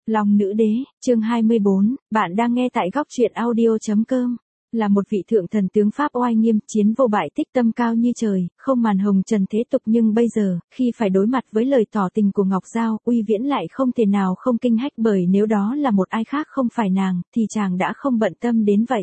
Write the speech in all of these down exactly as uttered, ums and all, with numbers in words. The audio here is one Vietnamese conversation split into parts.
Long nữ đế, chương hai mươi bốn, bạn đang nghe tại góc truyện audio chấm com. Là một vị thượng thần tướng Pháp oai nghiêm, chiến vô bại, tích tâm cao như trời, không màn hồng trần thế tục, nhưng bây giờ, khi phải đối mặt với lời tỏ tình của Ngọc Giao, Uy Viễn lại không thể nào không kinh hách, bởi nếu đó là một ai khác không phải nàng, thì chàng đã không bận tâm đến vậy.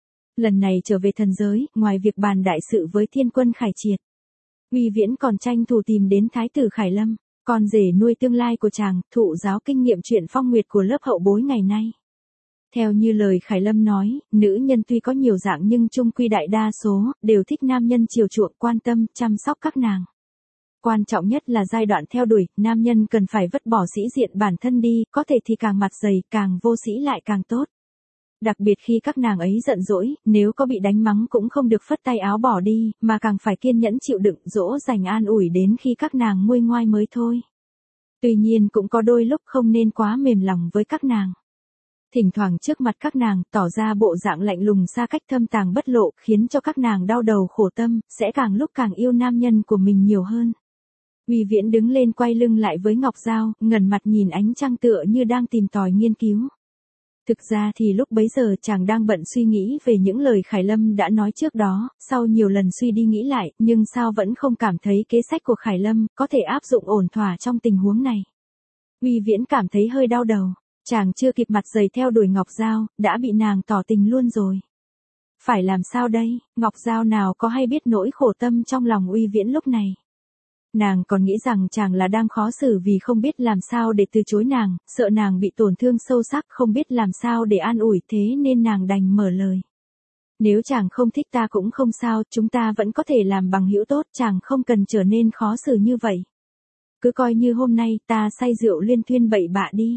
Lần này trở về thần giới, ngoài việc bàn đại sự với thiên quân Khải Triệt, Uy Viễn còn tranh thủ tìm đến Thái tử Khải Lâm, con rể nuôi tương lai của chàng, thụ giáo kinh nghiệm chuyện phong nguyệt của lớp hậu bối ngày nay. Theo như lời Khải Lâm nói, nữ nhân tuy có nhiều dạng nhưng chung quy đại đa số, đều thích nam nhân chiều chuộng, quan tâm, chăm sóc các nàng. Quan trọng nhất là giai đoạn theo đuổi, nam nhân cần phải vứt bỏ sĩ diện bản thân đi, có thể thì càng mặt dày, càng vô sĩ lại càng tốt. Đặc biệt khi các nàng ấy giận dỗi, nếu có bị đánh mắng cũng không được phất tay áo bỏ đi, mà càng phải kiên nhẫn chịu đựng, dỗ dành an ủi đến khi các nàng nguôi ngoai mới thôi. Tuy nhiên cũng có đôi lúc không nên quá mềm lòng với các nàng. Thỉnh thoảng trước mặt các nàng, tỏ ra bộ dạng lạnh lùng xa cách thâm tàng bất lộ, khiến cho các nàng đau đầu khổ tâm, sẽ càng lúc càng yêu nam nhân của mình nhiều hơn. Uy Viễn đứng lên quay lưng lại với Ngọc Giao, ngẩng mặt nhìn ánh trăng tựa như đang tìm tòi nghiên cứu. Thực ra thì lúc bấy giờ chàng đang bận suy nghĩ về những lời Khải Lâm đã nói trước đó, sau nhiều lần suy đi nghĩ lại, nhưng sao vẫn không cảm thấy kế sách của Khải Lâm có thể áp dụng ổn thỏa trong tình huống này. Uy Viễn cảm thấy hơi đau đầu, chàng chưa kịp mặt dày theo đuổi Ngọc Giao, đã bị nàng tỏ tình luôn rồi. Phải làm sao đây, Ngọc Giao nào có hay biết nỗi khổ tâm trong lòng Uy Viễn lúc này. Nàng còn nghĩ rằng chàng là đang khó xử vì không biết làm sao để từ chối nàng, sợ nàng bị tổn thương sâu sắc, không biết làm sao để an ủi, thế nên nàng đành mở lời. Nếu chàng không thích ta cũng không sao, chúng ta vẫn có thể làm bằng hữu tốt, chàng không cần trở nên khó xử như vậy. Cứ coi như hôm nay ta say rượu liên thuyên bậy bạ đi.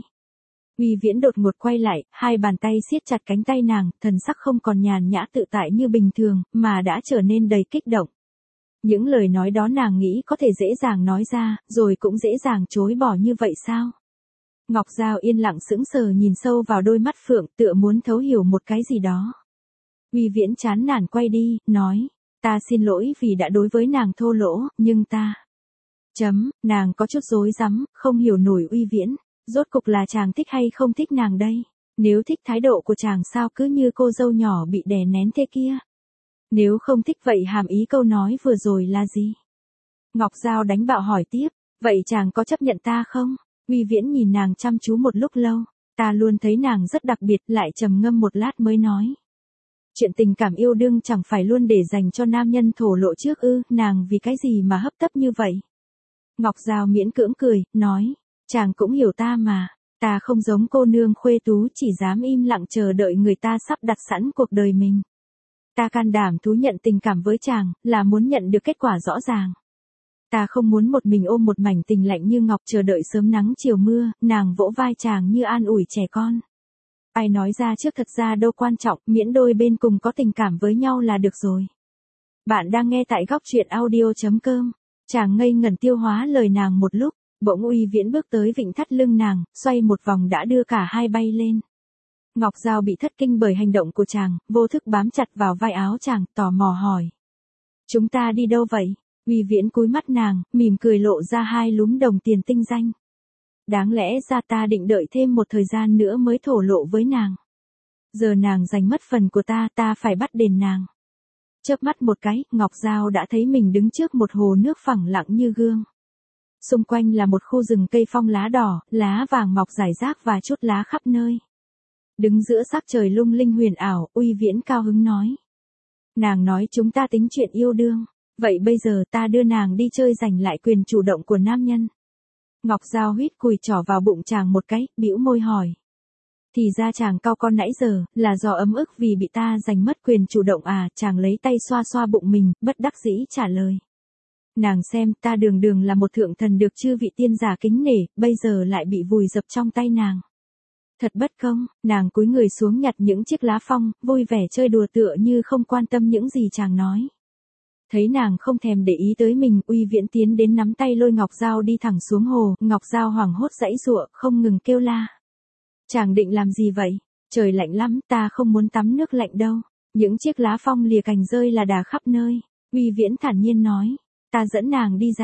Uy Viễn đột ngột quay lại, hai bàn tay siết chặt cánh tay nàng, thần sắc không còn nhàn nhã tự tại như bình thường, mà đã trở nên đầy kích động. Những lời nói đó nàng nghĩ có thể dễ dàng nói ra, rồi cũng dễ dàng chối bỏ như vậy sao? Ngọc Giao yên lặng sững sờ nhìn sâu vào đôi mắt phượng, tựa muốn thấu hiểu một cái gì đó. Uy Viễn chán nản quay đi, nói, ta xin lỗi vì đã đối với nàng thô lỗ, nhưng ta... Chấm, nàng có chút rối rắm, không hiểu nổi Uy Viễn, rốt cục là chàng thích hay không thích nàng đây? Nếu thích thái độ của chàng sao cứ như cô dâu nhỏ bị đè nén thế kia? Nếu không thích vậy hàm ý câu nói vừa rồi là gì? Ngọc Giao đánh bạo hỏi tiếp, vậy chàng có chấp nhận ta không? Uy Viễn nhìn nàng chăm chú một lúc lâu, ta luôn thấy nàng rất đặc biệt, lại trầm ngâm một lát mới nói. Chuyện tình cảm yêu đương chẳng phải luôn để dành cho nam nhân thổ lộ trước ư, nàng vì cái gì mà hấp tấp như vậy? Ngọc Giao miễn cưỡng cười, nói, chàng cũng hiểu ta mà, ta không giống cô nương khuê tú chỉ dám im lặng chờ đợi người ta sắp đặt sẵn cuộc đời mình. Ta can đảm thú nhận tình cảm với chàng, là muốn nhận được kết quả rõ ràng. Ta không muốn một mình ôm một mảnh tình lạnh như ngọc chờ đợi sớm nắng chiều mưa, nàng vỗ vai chàng như an ủi trẻ con. Ai nói ra trước thật ra đâu quan trọng, miễn đôi bên cùng có tình cảm với nhau là được rồi. Bạn đang nghe tại góc truyện audio chấm com. Chàng ngây ngẩn tiêu hóa lời nàng một lúc, bỗng Uy Viễn bước tới vịnh thắt lưng nàng, xoay một vòng đã đưa cả hai bay lên. Ngọc Giao bị thất kinh bởi hành động của chàng, vô thức bám chặt vào vai áo chàng, tò mò hỏi. Chúng ta đi đâu vậy? Uy Viễn cúi mắt nàng, mỉm cười lộ ra hai lúm đồng tiền tinh danh. Đáng lẽ ra ta định đợi thêm một thời gian nữa mới thổ lộ với nàng. Giờ nàng giành mất phần của ta, ta phải bắt đền nàng. Chớp mắt một cái, Ngọc Giao đã thấy mình đứng trước một hồ nước phẳng lặng như gương. Xung quanh là một khu rừng cây phong lá đỏ, lá vàng mọc rải rác và chút lá khắp nơi. Đứng giữa sắc trời lung linh huyền ảo, Uy Viễn cao hứng nói. Nàng nói chúng ta tính chuyện yêu đương, vậy bây giờ ta đưa nàng đi chơi giành lại quyền chủ động của nam nhân. Ngọc Giao huýt cùi trỏ vào bụng chàng một cái, bĩu môi hỏi. Thì ra chàng cao con nãy giờ, là do ấm ức vì bị ta giành mất quyền chủ động à, chàng lấy tay xoa xoa bụng mình, bất đắc dĩ trả lời. Nàng xem, ta đường đường là một thượng thần được chư vị tiên giả kính nể, bây giờ lại bị vùi dập trong tay nàng. Thật bất công, nàng cúi người xuống nhặt những chiếc lá phong, vui vẻ chơi đùa tựa như không quan tâm những gì chàng nói. Thấy nàng không thèm để ý tới mình, Uy Viễn tiến đến nắm tay lôi Ngọc Giao đi thẳng xuống hồ, Ngọc Giao hoảng hốt giãy giụa, không ngừng kêu la. Chàng định làm gì vậy? Trời lạnh lắm, ta không muốn tắm nước lạnh đâu. Những chiếc lá phong lìa cành rơi là đà khắp nơi. Uy Viễn thản nhiên nói, ta dẫn nàng đi dạo.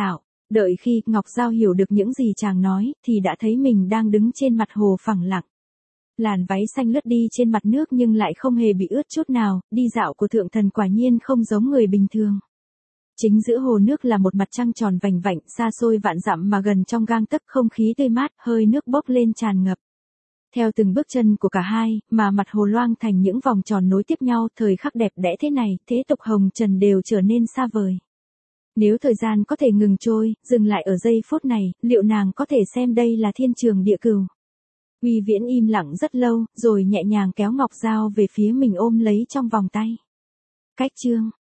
Đợi khi Ngọc Giao hiểu được những gì chàng nói, thì đã thấy mình đang đứng trên mặt hồ phẳng lặng. Làn váy xanh lướt đi trên mặt nước nhưng lại không hề bị ướt chút nào, đi dạo của thượng thần quả nhiên không giống người bình thường. Chính giữa hồ nước là một mặt trăng tròn vành vạnh, xa xôi vạn dặm mà gần trong gang tấc, không khí tươi mát, hơi nước bốc lên tràn ngập. Theo từng bước chân của cả hai, mà mặt hồ loang thành những vòng tròn nối tiếp nhau, thời khắc đẹp đẽ thế này, thế tục hồng trần đều trở nên xa vời. Nếu thời gian có thể ngừng trôi, dừng lại ở giây phút này, liệu nàng có thể xem đây là thiên trường địa cửu? Uy Viễn im lặng rất lâu, rồi nhẹ nhàng kéo Ngọc Giao về phía mình ôm lấy trong vòng tay. Cách chương